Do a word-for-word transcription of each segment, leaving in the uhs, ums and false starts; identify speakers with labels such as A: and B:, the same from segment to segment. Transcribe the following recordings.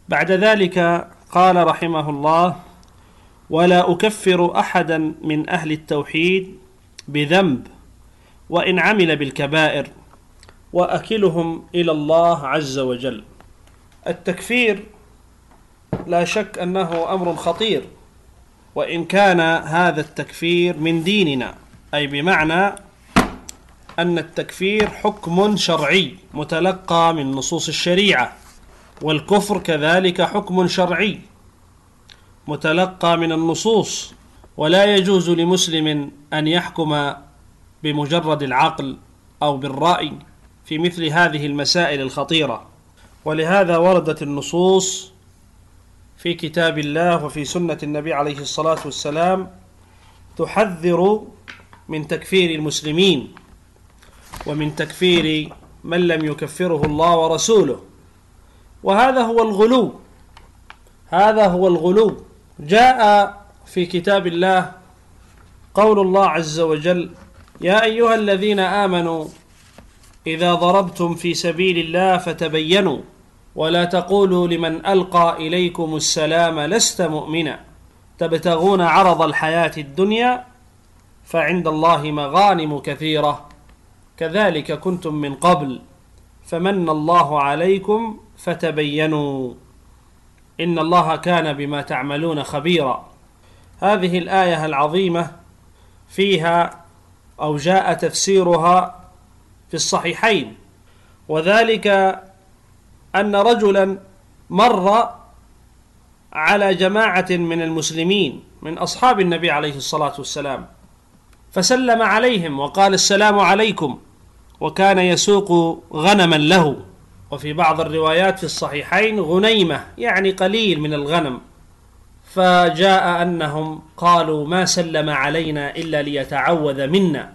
A: بعد ذلك قال رحمه الله: ولا أكفر أحدا من أهل التوحيد بذنب وإن عمل بالكبائر وأكلهم إلى الله عز وجل. التكفير لا شك أنه أمر خطير، وإن كان هذا التكفير من ديننا، أي بمعنى أن التكفير حكم شرعي متلقى من نصوص الشريعة، والكفر كذلك حكم شرعي متلقى من النصوص، ولا يجوز لمسلم أن يحكم بمجرد العقل أو بالرأي في مثل هذه المسائل الخطيرة. ولهذا وردت النصوص في كتاب الله وفي سنة النبي عليه الصلاة والسلام تحذر من تكفير المسلمين ومن تكفير من لم يكفره الله ورسوله، وهذا هو الغلو هذا هو الغلو جاء في كتاب الله قول الله عز وجل: يا أيها الذين آمنوا إذا ضربتم في سبيل الله فتبينوا ولا تقولوا لمن ألقى إليكم السلام لست مؤمنا تبتغون عرض الحياة الدنيا فعند الله مغانم كثيرة كذلك كنتم من قبل فمن الله عليكم فتبينوا إن الله كان بما تعملون خبيرا. هذه الآية العظيمة فيها أو جاء تفسيرها في الصحيحين، وذلك أن رجلا مر على جماعة من المسلمين من أصحاب النبي عليه الصلاة والسلام فسلم عليهم وقال: السلام عليكم، وكان يسوق غنما له، وفي بعض الروايات في الصحيحين غنيمة يعني قليل من الغنم. فجاء أنهم قالوا: ما سلم علينا إلا ليتعوذ منا،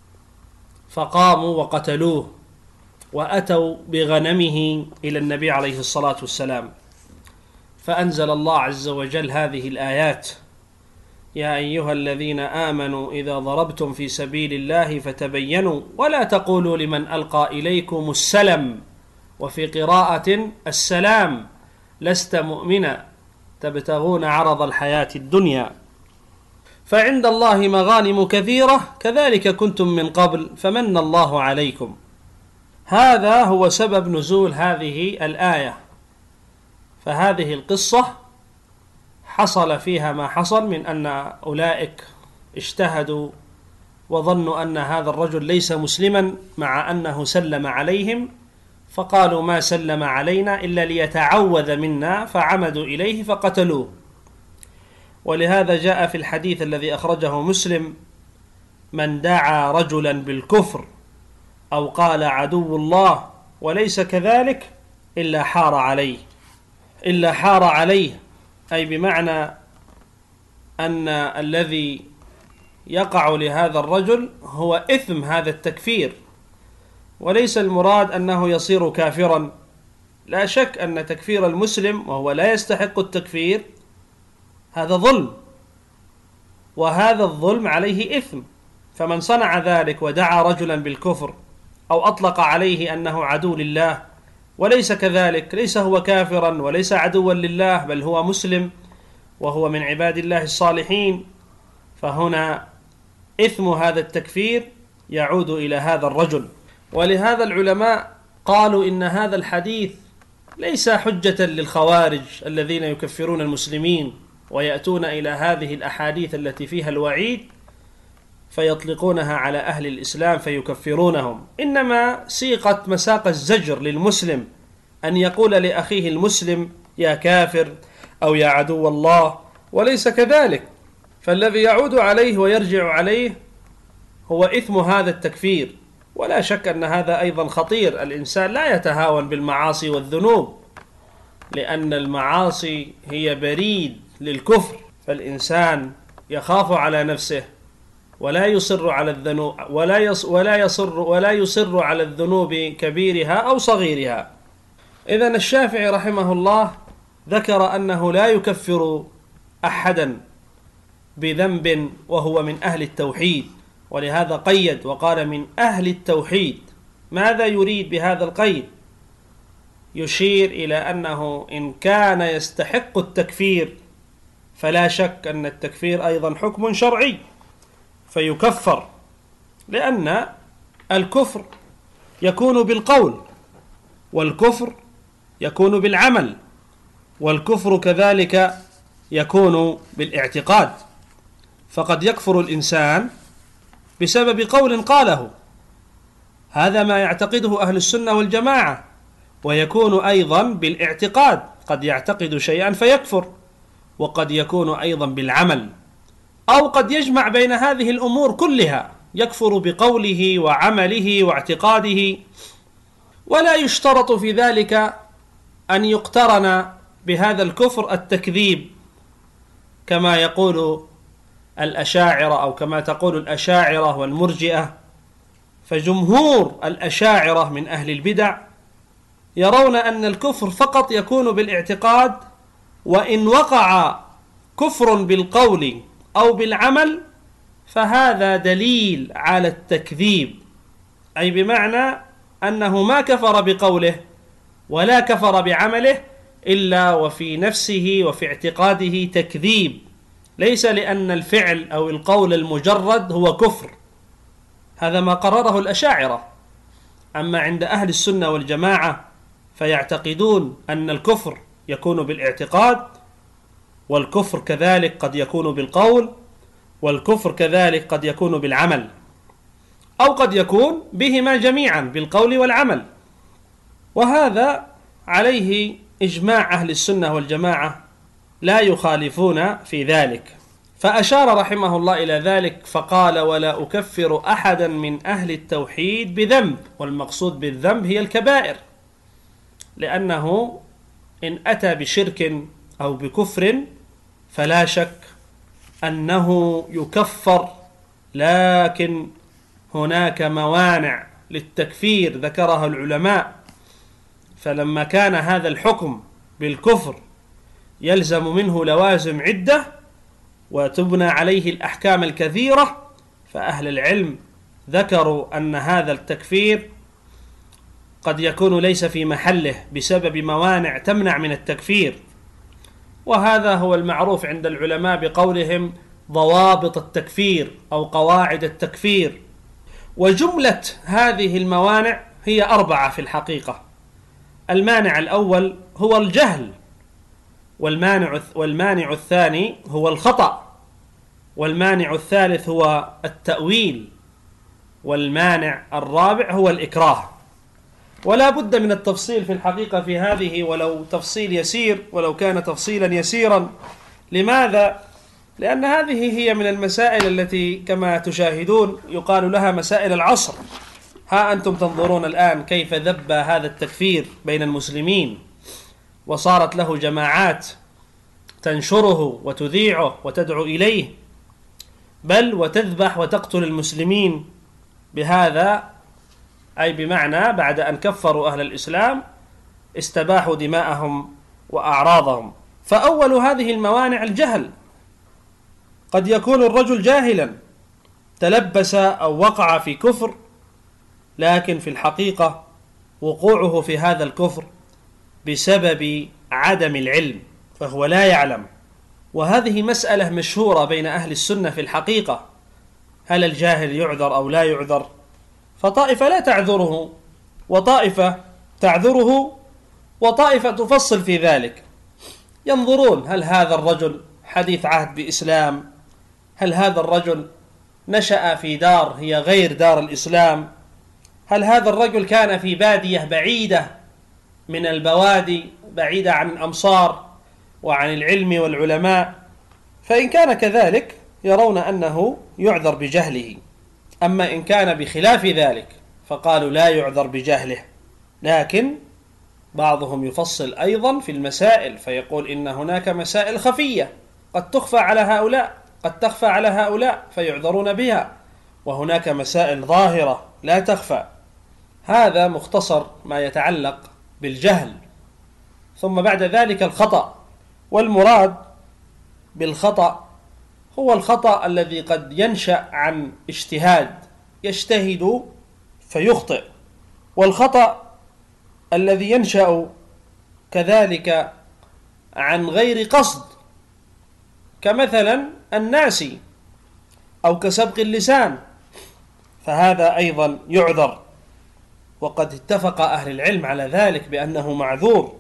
A: فقاموا وقتلوه وأتوا بغنمه إلى النبي عليه الصلاة والسلام، فأنزل الله عز وجل هذه الآيات: يا أيها الذين آمنوا إذا ضربتم في سبيل الله فتبينوا ولا تقولوا لمن ألقى إليكم السلم، وفي قراءة السلام لست مؤمنا تبتغون عرض الحياة الدنيا فعند الله مغانم كثيرة كذلك كنتم من قبل فمن الله عليكم. هذا هو سبب نزول هذه الآية. فهذه القصة حصل فيها ما حصل من أن أولئك اجتهدوا وظنوا أن هذا الرجل ليس مسلما مع أنه سلم عليهم، فقالوا: ما سلم علينا إلا ليتعوذ منا، فعمدوا إليه فقتلوه. ولهذا جاء في الحديث الذي أخرجه مسلم: من دعا رجلا بالكفر أو قال عدو الله وليس كذلك إلا حار عليه إلا حار عليه أي بمعنى أن الذي يقع لهذا الرجل هو إثم هذا التكفير، وليس المراد أنه يصير كافرا. لا شك أن تكفير المسلم وهو لا يستحق التكفير هذا ظلم، وهذا الظلم عليه إثم. فمن صنع ذلك ودعا رجلا بالكفر أو أطلق عليه أنه عدو لله وليس كذلك، ليس هو كافرا وليس عدوا لله، بل هو مسلم وهو من عباد الله الصالحين، فهنا إثم هذا التكفير يعود إلى هذا الرجل. ولهذا العلماء قالوا إن هذا الحديث ليس حجة للخوارج الذين يكفرون المسلمين ويأتون إلى هذه الأحاديث التي فيها الوعيد فيطلقونها على أهل الإسلام فيكفرونهم، إنما سيقت مساق الزجر للمسلم أن يقول لأخيه المسلم يا كافر أو يا عدو الله، وليس كذلك. فالذي يعود عليه ويرجع عليه هو إثم هذا التكفير. ولا شك أن هذا أيضا خطير. الإنسان لا يتهاون بالمعاصي والذنوب، لأن المعاصي هي بريد للكفر، فالإنسان يخاف على نفسه ولا يصر على الذنوب ولا يص ولا يصر ولا يصر على الذنوب كبيرها أو صغيرها. إذن الشافعي رحمه الله ذكر أنه لا يكفر أحدا بذنب وهو من أهل التوحيد، ولهذا قيد وقال من أهل التوحيد. ماذا يريد بهذا القيد؟ يشير إلى أنه إن كان يستحق التكفير فلا شك أن التكفير أيضا حكم شرعي فيكفر، لأن الكفر يكون بالقول، والكفر يكون بالعمل، والكفر كذلك يكون بالاعتقاد. فقد يكفر الإنسان بسبب قول قاله، هذا ما يعتقده أهل السنة والجماعة، ويكون أيضا بالاعتقاد، قد يعتقد شيئا فيكفر، وقد يكون أيضا بالعمل، أو قد يجمع بين هذه الأمور كلها، يكفر بقوله وعمله واعتقاده. ولا يشترط في ذلك أن يقترن بهذا الكفر التكذيب كما يقول الأشاعرة أو كما تقول الأشاعرة والمرجئة. فجمهور الأشاعرة من أهل البدع يرون أن الكفر فقط يكون بالاعتقاد، وإن وقع كفر بالقول أو بالعمل فهذا دليل على التكذيب، أي بمعنى أنه ما كفر بقوله ولا كفر بعمله إلا وفي نفسه وفي اعتقاده تكذيب، ليس لأن الفعل أو القول المجرد هو كفر. هذا ما قرره الأشاعرة. أما عند أهل السنة والجماعة فيعتقدون أن الكفر يكون بالاعتقاد، والكفر كذلك قد يكون بالقول، والكفر كذلك قد يكون بالعمل، أو قد يكون بهما جميعا بالقول والعمل. وهذا عليه إجماع أهل السنة والجماعة، لا يخالفون في ذلك. فأشار رحمه الله إلى ذلك فقال: ولا أكفر أحدا من أهل التوحيد بذنب. والمقصود بالذنب هي الكبائر، لأنه إن أتى بشرك أو بكفر فلا شك أنه يكفر، لكن هناك موانع للتكفير ذكرها العلماء. فلما كان هذا الحكم بالكفر يلزم منه لوازم عدة وتبنى عليه الأحكام الكثيرة، فأهل العلم ذكروا أن هذا التكفير قد يكون ليس في محله بسبب موانع تمنع من التكفير. وهذا هو المعروف عند العلماء بقولهم ضوابط التكفير أو قواعد التكفير. وجملة هذه الموانع هي أربعة في الحقيقة. المانع الأول هو الجهل، والمانع والمانع الثاني هو الخطأ، والمانع الثالث هو التأويل، والمانع الرابع هو الإكراه. ولا بد من التفصيل في الحقيقة في هذه، ولو تفصيل يسير، ولو كان تفصيلا يسيرا. لماذا؟ لأن هذه هي من المسائل التي كما تشاهدون يقال لها مسائل العصر. ها أنتم تنظرون الآن كيف ذب هذا التكفير بين المسلمين، وصارت له جماعات تنشره وتذيعه وتدعو إليه، بل وتذبح وتقتل المسلمين بهذا، أي بمعنى بعد أن كفروا أهل الإسلام استباحوا دماءهم وأعراضهم. فأول هذه الموانع الجهل. قد يكون الرجل جاهلا تلبس أو وقع في كفر، لكن في الحقيقة وقوعه في هذا الكفر بسبب عدم العلم، فهو لا يعلم. وهذه مسألة مشهورة بين أهل السنة في الحقيقة، هل الجاهل يعذر أو لا يعذر؟ فطائفة لا تعذره، وطائفة تعذره، وطائفة تفصل في ذلك. ينظرون هل هذا الرجل حديث عهد بإسلام، هل هذا الرجل نشأ في دار هي غير دار الإسلام، هل هذا الرجل كان في بادية بعيدة من البوادي، بعيدة عن الأمصار وعن العلم والعلماء. فإن كان كذلك يرون أنه يعذر بجهله. أما إن كان بخلاف ذلك فقالوا لا يعذر بجهله. لكن بعضهم يفصل أيضا في المسائل فيقول إن هناك مسائل خفية قد تخفى على هؤلاء، قد تخفى على هؤلاء فيعذرون بها، وهناك مسائل ظاهرة لا تخفى. هذا مختصر ما يتعلق بالجهل. ثم بعد ذلك الخطأ. والمراد بالخطأ هو الخطأ الذي قد ينشأ عن اجتهاد، يجتهد فيخطئ، والخطأ الذي ينشأ كذلك عن غير قصد، كمثلا الناس أو كسبق اللسان، فهذا أيضا يعذر، وقد اتفق أهل العلم على ذلك بأنه معذور.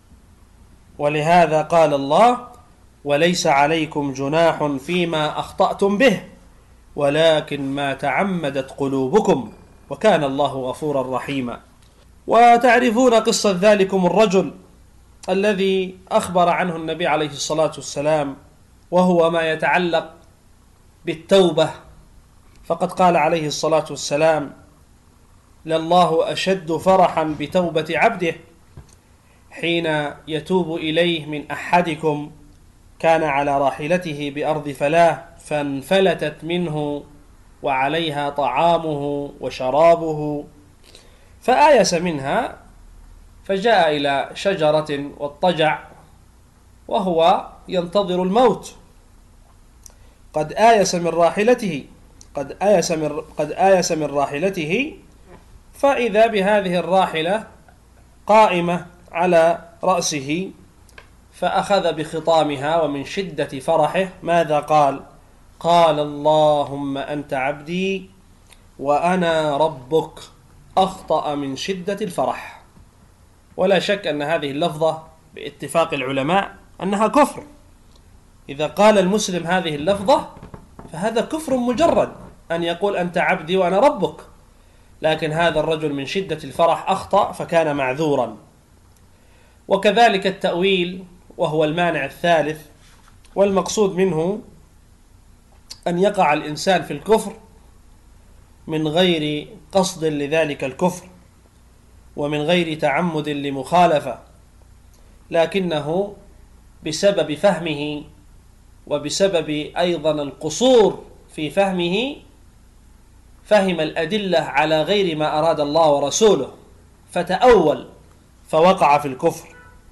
A: ولهذا قال الله: وليس عليكم جناح فيما أخطأتم به ولكن ما تعمدت قلوبكم وكان الله غفورا رحيما. وتعرفون قصة ذلكم الرجل الذي أخبر عنه النبي عليه الصلاة والسلام، وهو ما يتعلق بالتوبة، فقد قال عليه الصلاة والسلام: لله أشد فرحا بتوبة عبده حين يتوب إليه من أحدكم كان على راحلته بأرض فلاة فانفلتت منه وعليها طعامه وشرابه فآيس منها فجاء إلى شجرة واضطجع وهو ينتظر الموت، قد آيس من راحلته قد آيس من قد آيس من راحلته فإذا بهذه الراحلة قائمة على رأسه، فأخذ بخطامها ومن شدة فرحه ماذا قال؟ قال: اللهم أنت عبدي وأنا ربك، أخطأ من شدة الفرح. ولا شك أن هذه اللفظة باتفاق العلماء أنها كفر. إذا قال المسلم هذه اللفظة فهذا كفر مجرد، أن يقول أنت عبدي وأنا ربك، لكن هذا الرجل من شدة الفرح أخطأ فكان معذورا. وكذلك التأويل وهو المانع الثالث، والمقصود منه أن يقع الإنسان في الكفر من غير قصد لذلك الكفر ومن غير تعمد لمخالفة، لكنه بسبب فهمه وبسبب أيضا القصور في فهمه فهم الأدلة على غير ما أراد الله ورسوله فتأول فوقع في الكفر.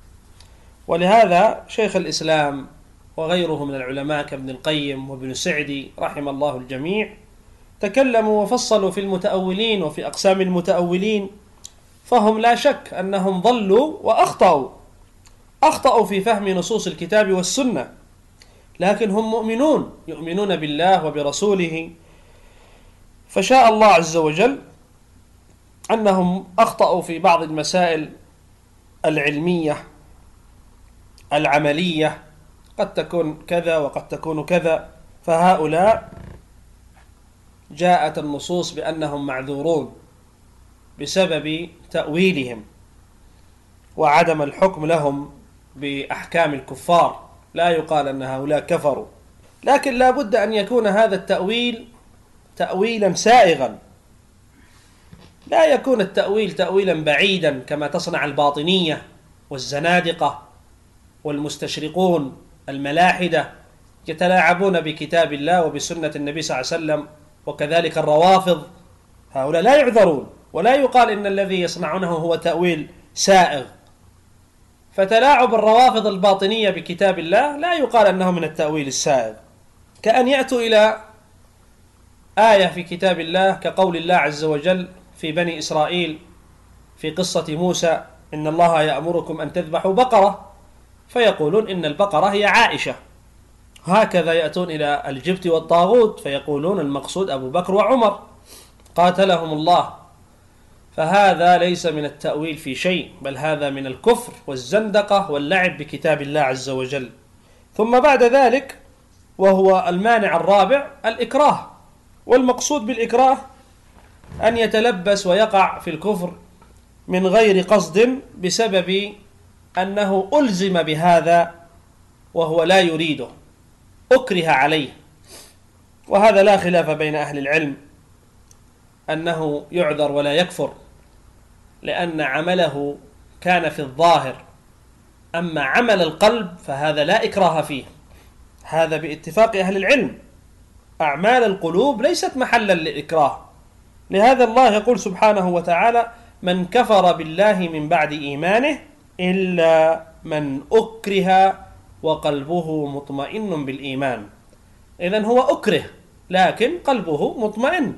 A: ولهذا شيخ الإسلام وغيره من العلماء كابن القيم وابن سعدي رحم الله الجميع تكلموا وفصلوا في المتأولين وفي أقسام المتأولين، فهم لا شك أنهم ضلوا وأخطأوا أخطأوا في فهم نصوص الكتاب والسنة، لكن هم مؤمنون يؤمنون بالله وبرسوله، فشاء الله عز وجل أنهم أخطأوا في بعض المسائل العلمية العملية، قد تكون كذا وقد تكون كذا، فهؤلاء جاءت النصوص بأنهم معذورون بسبب تأويلهم وعدم الحكم لهم بأحكام الكفار، لا يقال أن هؤلاء كفروا، لكن لا بد أن يكون هذا التأويل تأويلا سائغا، لا يكون التأويل تأويلا بعيدا كما تصنع الباطنية والزنادقة والمستشرقون الملاحدة يتلاعبون بكتاب الله وبسنة النبي صلى الله عليه وسلم، وكذلك الروافض، هؤلاء لا يعذرون ولا يقال إن الذي يصنعونه هو تأويل سائغ. فتلاعب الروافض الباطنية بكتاب الله لا يقال أنه من التأويل السائغ، كأن يأتوا إلى آية في كتاب الله كقول الله عز وجل في بني إسرائيل في قصة موسى: إن الله يأمركم أن تذبحوا بقرة، فيقولون إن البقرة هي عائشة. هكذا يأتون إلى الجبت والطاغوت فيقولون المقصود أبو بكر وعمر قاتلهم الله. فهذا ليس من التأويل في شيء، بل هذا من الكفر والزندقة واللعب بكتاب الله عز وجل. ثم بعد ذلك وهو المانع الرابع الإكراه، والمقصود بالإكراه أن يتلبس ويقع في الكفر من غير قصد بسبب أنه ألزم بهذا وهو لا يريده، أكره عليه. وهذا لا خلاف بين أهل العلم أنه يعذر ولا يكفر، لأن عمله كان في الظاهر، أما عمل القلب فهذا لا إكراه فيه، هذا باتفاق أهل العلم. أعمال القلوب ليست محلا للإكراه، لهذا الله يقول سبحانه وتعالى: من كفر بالله من بعد إيمانه إلا من أكره وقلبه مطمئن بالإيمان. إذن هو أكره لكن قلبه مطمئن.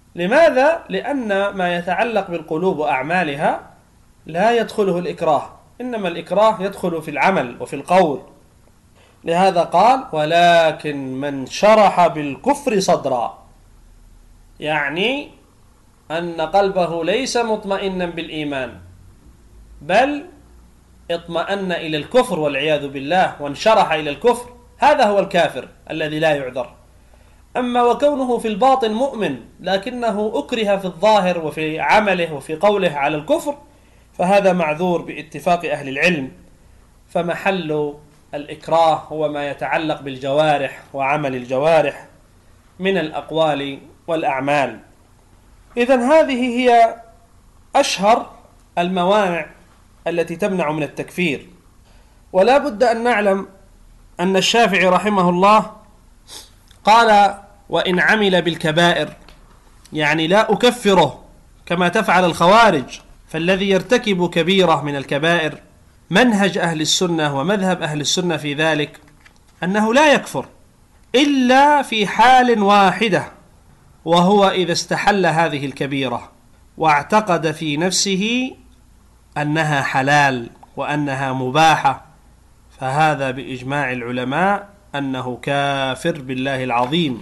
A: لماذا؟ لأن ما يتعلق بالقلوب وأعمالها لا يدخله الإكراه، إنما الإكراه يدخل في العمل وفي القول. لهذا قال ولكن من شرح بالكفر صدرا، يعني أن قلبه ليس مطمئنا بالإيمان بل اطمأن إلى الكفر والعياذ بالله وانشرح إلى الكفر، هذا هو الكافر الذي لا يعذر. أما وكونه في الباطن مؤمن لكنه أكره في الظاهر وفي عمله وفي قوله على الكفر، فهذا معذور باتفاق أهل العلم. فمحل الإكراه هو ما يتعلق بالجوارح وعمل الجوارح من الأقوال والأعمال. إذن هذه هي أشهر الموانع التي تمنع من التكفير. ولا بد أن نعلم أن الشافعي رحمه الله قال وإن عمل بالكبائر، يعني لا أكفره كما تفعل الخوارج. فالذي يرتكب كبيرة من الكبائر منهج أهل السنة ومذهب أهل السنة في ذلك أنه لا يكفر إلا في حال واحدة، وهو إذا استحل هذه الكبيرة واعتقد في نفسه أنها حلال وأنها مباحة، فهذا بإجماع العلماء أنه كافر بالله العظيم.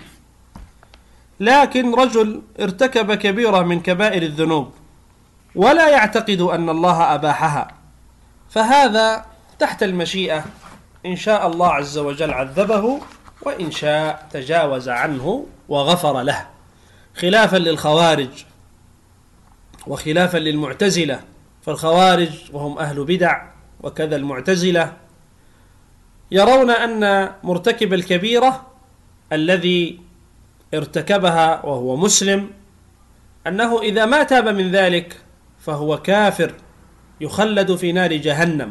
A: لكن رجل ارتكب كبيرة من كبائر الذنوب ولا يعتقد أن الله أباحها، فهذا تحت المشيئة، إن شاء الله عز وجل عذبه وإن شاء تجاوز عنه وغفر له، خلافا للخوارج وخلافا للمعتزلة. فالخوارج وهم أهل بدع وكذا المعتزلة يرون أن مرتكب الكبيرة الذي ارتكبها وهو مسلم أنه إذا ما تاب من ذلك فهو كافر يخلد في نار جهنم،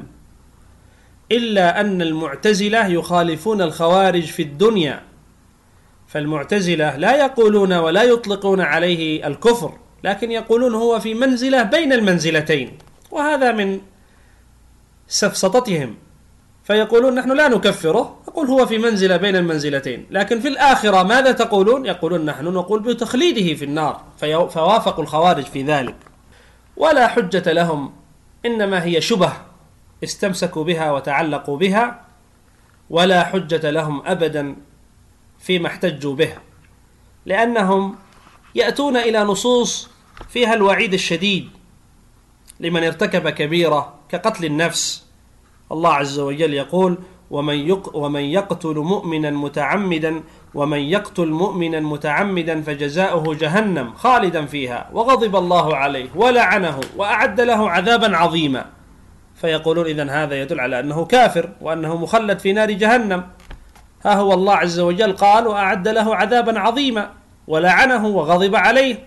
A: إلا أن المعتزلة يخالفون الخوارج في الدنيا. فالمعتزلة لا يقولون ولا يطلقون عليه الكفر، لكن يقولون هو في منزلة بين المنزلتين، وهذا من سفسطتهم. فيقولون نحن لا نكفره، نقول هو في منزلة بين المنزلتين، لكن في الآخرة ماذا تقولون؟ يقولون نحن نقول بتخليده في النار، فوافقوا الخوارج في ذلك. ولا حجة لهم، إنما هي شبه استمسكوا بها وتعلقوا بها، ولا حجة لهم أبدا فيما احتجوا به، لأنهم يأتون إلى نصوص فيها الوعيد الشديد لمن ارتكب كبيرة كقتل النفس. الله عز وجل يقول ومن, ومن يقتل مؤمنا متعمدا ومن يقتل مؤمنا متعمدا فجزاؤه جهنم خالدا فيها وغضب الله عليه ولعنه وأعد له عذابا عظيما. فيقولون إذن هذا يدل على أنه كافر وأنه مخلد في نار جهنم. ها هو الله عز وجل قال وأعد له عذابا عظيما ولعنه وغضب عليه.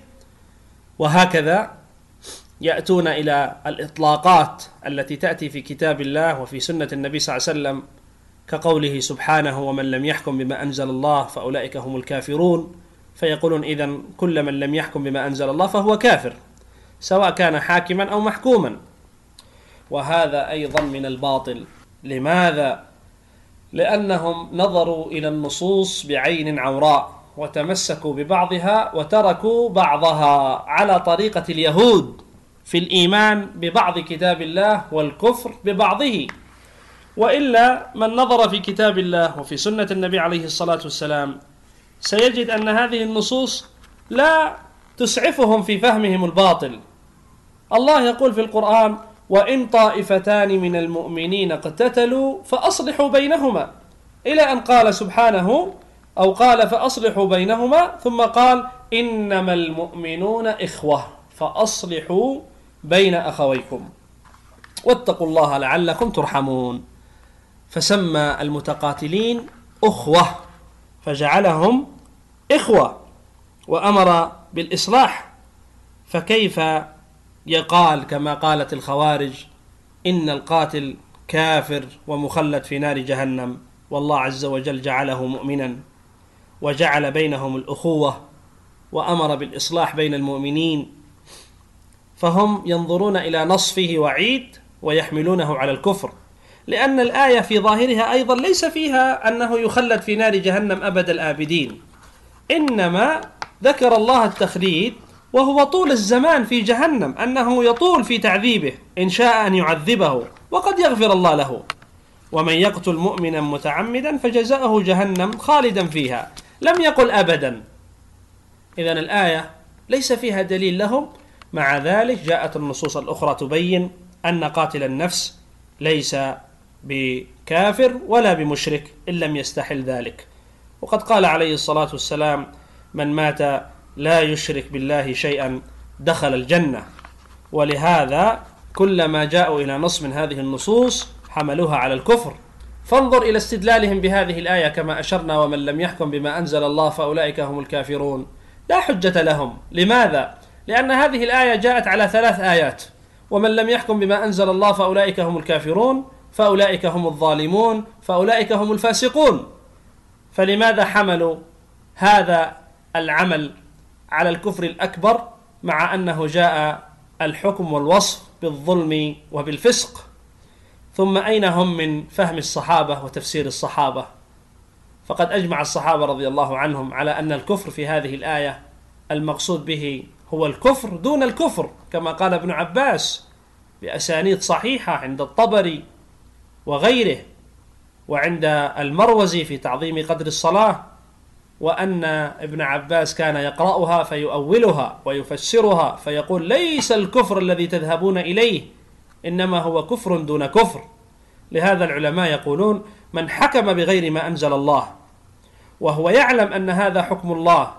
A: وهكذا يأتون إلى الإطلاقات التي تأتي في كتاب الله وفي سنة النبي صلى الله عليه وسلم، كقوله سبحانه ومن لم يحكم بما أنزل الله فأولئك هم الكافرون. فيقولون إذن كل من لم يحكم بما أنزل الله فهو كافر، سواء كان حاكما أو محكوما. وهذا أيضا من الباطل. لماذا؟ لأنهم نظروا إلى النصوص بعين عوراء وتمسكوا ببعضها وتركوا بعضها، على طريقة اليهود في الإيمان ببعض كتاب الله والكفر ببعضه. وإلا من نظر في كتاب الله وفي سنة النبي عليه الصلاة والسلام سيجد أن هذه النصوص لا تسعفهم في فهمهم الباطل. الله يقول في القرآن وإن طائفتان من المؤمنين اقتتلوا فأصلحوا بينهما، إلى أن قال سبحانه أو قال فأصلحوا بينهما، ثم قال إنما المؤمنون إخوة فأصلحوا بين أخويكم واتقوا الله لعلكم ترحمون. فسمى المتقاتلين أخوة فجعلهم إخوة وأمر بالإصلاح. فكيف يقال كما قالت الخوارج إن القاتل كافر ومخلد في نار جهنم، والله عز وجل جعله مؤمنا وجعل بينهم الأخوة وأمر بالإصلاح بين المؤمنين؟ فهم ينظرون إلى نص فيه وعيد ويحملونه على الكفر، لأن الآية في ظاهرها أيضا ليس فيها أنه يخلد في نار جهنم أبد الآبدين، إنما ذكر الله التخليد وهو طول الزمان في جهنم، أنه يطول في تعذيبه إن شاء أن يعذبه وقد يغفر الله له. ومن يقتل مؤمنا متعمدا فجزاؤه جهنم خالدا فيها، لم يقل أبدا. إذن الآية ليس فيها دليل لهم، مع ذلك جاءت النصوص الأخرى تبين أن قاتل النفس ليس بكافر ولا بمشرك إن لم يستحل ذلك. وقد قال عليه الصلاة والسلام: من مات لا يشرك بالله شيئا دخل الجنة. ولهذا كلما جاءوا إلى نص من هذه النصوص حملوها على الكفر. فانظر إلى استدلالهم بهذه الآية كما أشرنا: ومن لم يحكم بما أنزل الله فأولئك هم الكافرون. لا حجة لهم. لماذا؟ لأن هذه الآية جاءت على ثلاث آيات: ومن لم يحكم بما أنزل الله فأولئك هم الكافرون، فأولئك هم الظالمون، فأولئك هم الفاسقون. فلماذا حملوا هذا العمل على الكفر الأكبر مع أنه جاء الحكم والوصف بالظلم وبالفسق؟ ثم أين هم من فهم الصحابة وتفسير الصحابة؟ فقد أجمع الصحابة رضي الله عنهم على أن الكفر في هذه الآية المقصود به هو الكفر دون الكفر، كما قال ابن عباس بأسانيد صحيحة عند الطبري وغيره، وعند المروزي في تعظيم قدر الصلاة، وأن ابن عباس كان يقرأها فيؤولها ويفسرها فيقول: ليس الكفر الذي تذهبون إليه، إنما هو كفر دون كفر. لهذا العلماء يقولون: من حكم بغير ما أنزل الله وهو يعلم أن هذا حكم الله،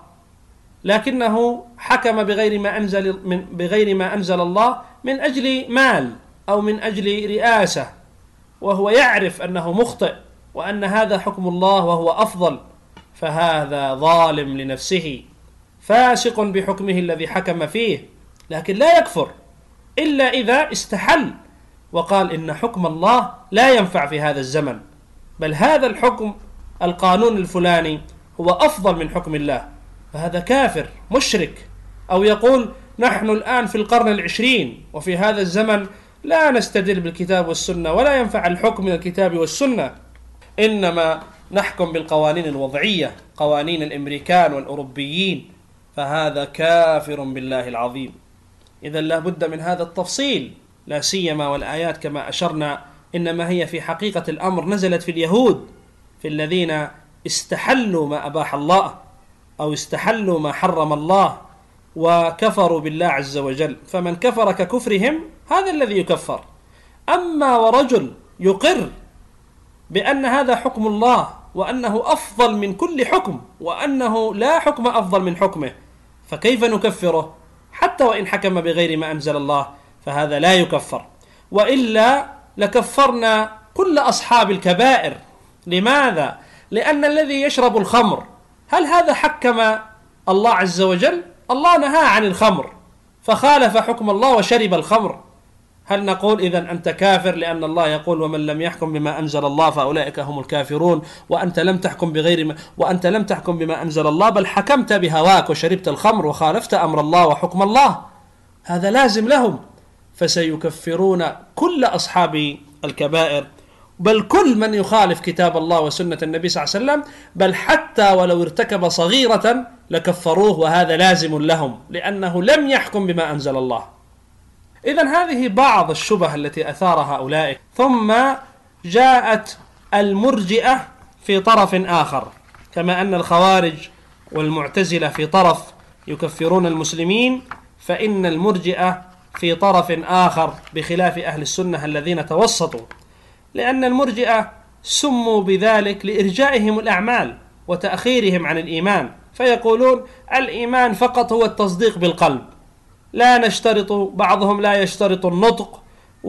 A: لكنه حكم بغير ما أنزل من بغير ما أنزل الله من أجل مال أو من أجل رئاسة، وهو يعرف أنه مخطئ وأن هذا حكم الله وهو أفضل، فهذا ظالم لنفسه فاسق بحكمه الذي حكم فيه، لكن لا يكفر إلا إذا استحل وقال إن حكم الله لا ينفع في هذا الزمن، بل هذا الحكم القانون الفلاني هو أفضل من حكم الله، فهذا كافر مشرك. أو يقول: نحن الآن في القرن العشرين وفي هذا الزمن لا نستدل بالكتاب والسنة ولا ينفع الحكم من الكتاب والسنة، إنما نحكم بالقوانين الوضعية، قوانين الأمريكان والأوروبيين، فهذا كافر بالله العظيم. إذن لا بد من هذا التفصيل، لا سيما والآيات كما أشرنا إنما هي في حقيقة الأمر نزلت في اليهود، في الذين استحلوا ما أباح الله أو استحلوا ما حرم الله وكفروا بالله عز وجل، فمن كفر ككفرهم هذا الذي يكفر. أما ورجل يقر بأن هذا حكم الله وأنه أفضل من كل حكم وأنه لا حكم أفضل من حكمه، فكيف نكفره؟ حتى وإن حكم بغير ما أنزل الله فهذا لا يكفر، وإلا لكفرنا كل أصحاب الكبائر. لماذا؟ لأن الذي يشرب الخمر هل هذا حكم الله عز وجل؟ الله نهى عن الخمر فخالف حكم الله وشرب الخمر، هل نقول إذن أنت كافر لأن الله يقول: ومن لم يحكم بما أنزل الله فأولئك هم الكافرون، وأنت لم تحكم بغير ما وأنت لم تحكم بما أنزل الله، بل حكمت بهواك وشربت الخمر وخالفت أمر الله وحكم الله؟ هذا لازم لهم، فسيكفرون كل أصحاب الكبائر، بل كل من يخالف كتاب الله وسنة النبي صلى الله عليه وسلم، بل حتى ولو ارتكب صغيرة لكفروه، وهذا لازم لهم لأنه لم يحكم بما أنزل الله. إذن هذه بعض الشبه التي أثارها أولئك. ثم جاءت المرجئة في طرف آخر، كما أن الخوارج والمعتزلة في طرف يكفرون المسلمين، فإن المرجئة في طرف آخر بخلاف أهل السنة الذين توسطوا، لأن المرجئة سموا بذلك لإرجائهم الأعمال وتأخيرهم عن الإيمان، فيقولون الإيمان فقط هو التصديق بالقلب، لا نشترط، بعضهم لا يشترط النطق،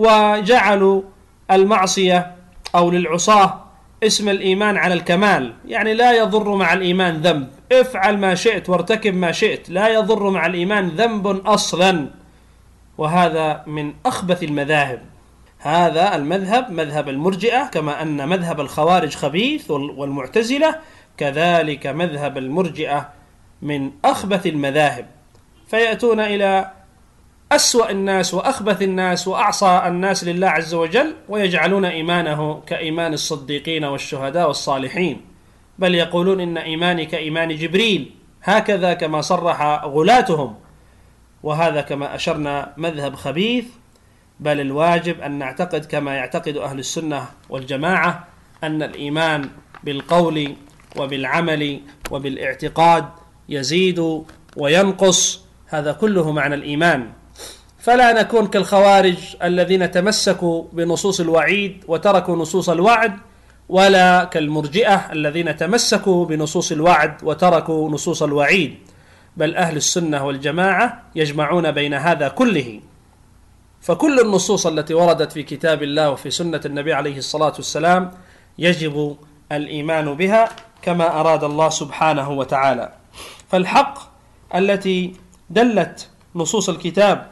A: وجعلوا المعصية أو للعصاة اسم الإيمان على الكمال، يعني لا يضر مع الإيمان ذنب، افعل ما شئت وارتكب ما شئت، لا يضر مع الإيمان ذنب أصلا. وهذا من أخبث المذاهب. هذا المذهب مذهب المرجئة، كما أن مذهب الخوارج خبيث والمعتزلة، كذلك مذهب المرجئة من أخبث المذاهب، فيأتون إلى أسوأ الناس وأخبث الناس وأعصى الناس لله عز وجل ويجعلون إيمانه كإيمان الصديقين والشهداء والصالحين، بل يقولون إن إيماني كإيمان جبريل، هكذا كما صرح غلاتهم. وهذا كما أشرنا مذهب خبيث بل الواجب أن نعتقد كما يعتقد أهل السنة والجماعة أن الإيمان بالقول وبالعمل وبالاعتقاد يزيد وينقص، هذا كله معنى الإيمان. فلا نكون كالخوارج الذين تمسكوا بنصوص الوعيد وتركوا نصوص الوعد، ولا كالمرجئة الذين تمسكوا بنصوص الوعد وتركوا نصوص الوعيد، بل أهل السنة والجماعة يجمعون بين هذا كله. فكل النصوص التي وردت في كتاب الله وفي سنة النبي عليه الصلاة والسلام يجب الإيمان بها كما أراد الله سبحانه وتعالى. فالحق التي دلت نصوص الكتاب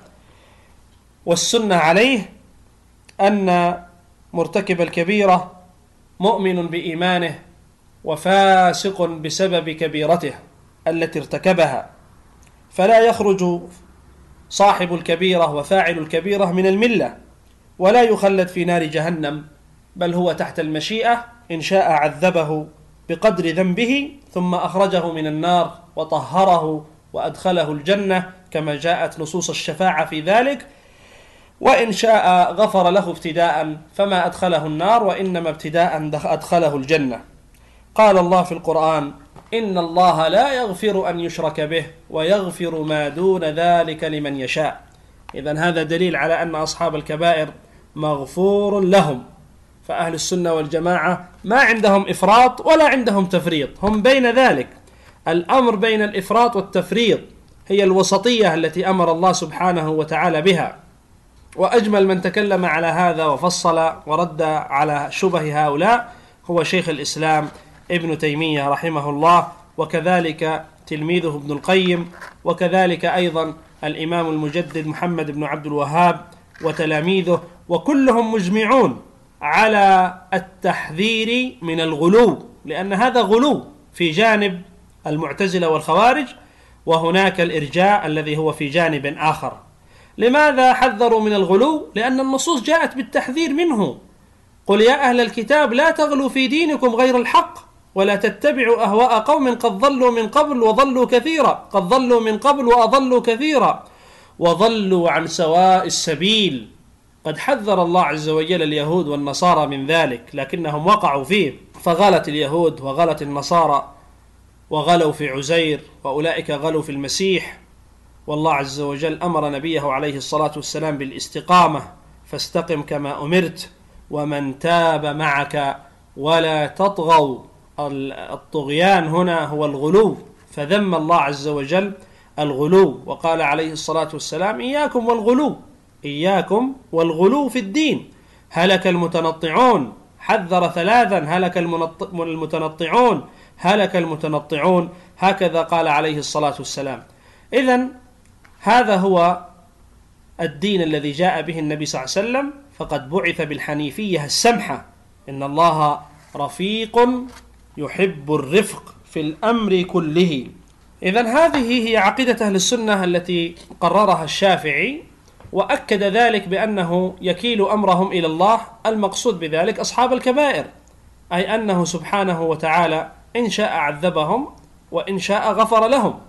A: والسنة عليه أن مرتكب الكبيرة مؤمن بإيمانه وفاسق بسبب كبيرته التي ارتكبها، فلا يخرج صاحب الكبيرة وفاعل الكبيرة من الملة ولا يخلد في نار جهنم، بل هو تحت المشيئة، إن شاء عذبه بقدر ذنبه ثم أخرجه من النار وطهره وأدخله الجنة كما جاءت نصوص الشفاعة في ذلك، وإن شاء غفر له ابتداء فما أدخله النار وإنما ابتداء أدخله الجنة. قال الله في القرآن: إن الله لا يغفر أن يشرك به ويغفر ما دون ذلك لمن يشاء. إذن هذا دليل على أن أصحاب الكبائر مغفور لهم. فأهل السنة والجماعة ما عندهم إفراط ولا عندهم تفريط، هم بين ذلك. الأمر بين الإفراط والتفريط هي الوسطية التي أمر الله سبحانه وتعالى بها. وأجمل من تكلم على هذا وفصل ورد على شبه هؤلاء هو شيخ الإسلام ابن تيمية رحمه الله، وكذلك تلميذه ابن القيم، وكذلك أيضا الإمام المجدد محمد بن عبد الوهاب وتلاميذه، وكلهم مجمعون على التحذير من الغلو، لأن هذا غلو في جانب المعتزلة والخوارج، وهناك الإرجاء الذي هو في جانب آخر. لماذا حذروا من الغلو؟ لأن النصوص جاءت بالتحذير منه. قل يا أهل الكتاب لا تغلوا في دينكم غير الحق ولا تتبعوا أهواء قوم قد ضلوا من قبل وضلوا كثيرا قد ضلوا من قبل وأضلوا كثيرا وضلوا عن سواء السبيل. قد حذر الله عز وجل اليهود والنصارى من ذلك، لكنهم وقعوا فيه، فغلت اليهود وغلت النصارى وغلوا في عزير، وأولئك غلوا في المسيح. والله عز وجل أمر نبيه عليه الصلاة والسلام بالاستقامة: فاستقم كما أمرت ومن تاب معك ولا تطغوا. الطغيان هنا هو الغلو، فذم الله عز وجل الغلو، وقال عليه الصلاة والسلام: إياكم والغلو، إياكم والغلو في الدين، هلك المتنطعون. حذر ثلاثا: هلك المتنطعون، هلك المتنطعون، هكذا قال عليه الصلاة والسلام. إذن هذا هو الدين الذي جاء به النبي صلى الله عليه وسلم، فقد بعث بالحنيفية السمحة. إن الله رفيق يحب الرفق في الأمر كله. إذن هذه هي عقيدة أهل السنة التي قررها الشافعي، وأكد ذلك بأنه يكيل أمرهم إلى الله. المقصود بذلك أصحاب الكبائر، أي أنه سبحانه وتعالى إن شاء عذبهم وإن شاء غفر لهم.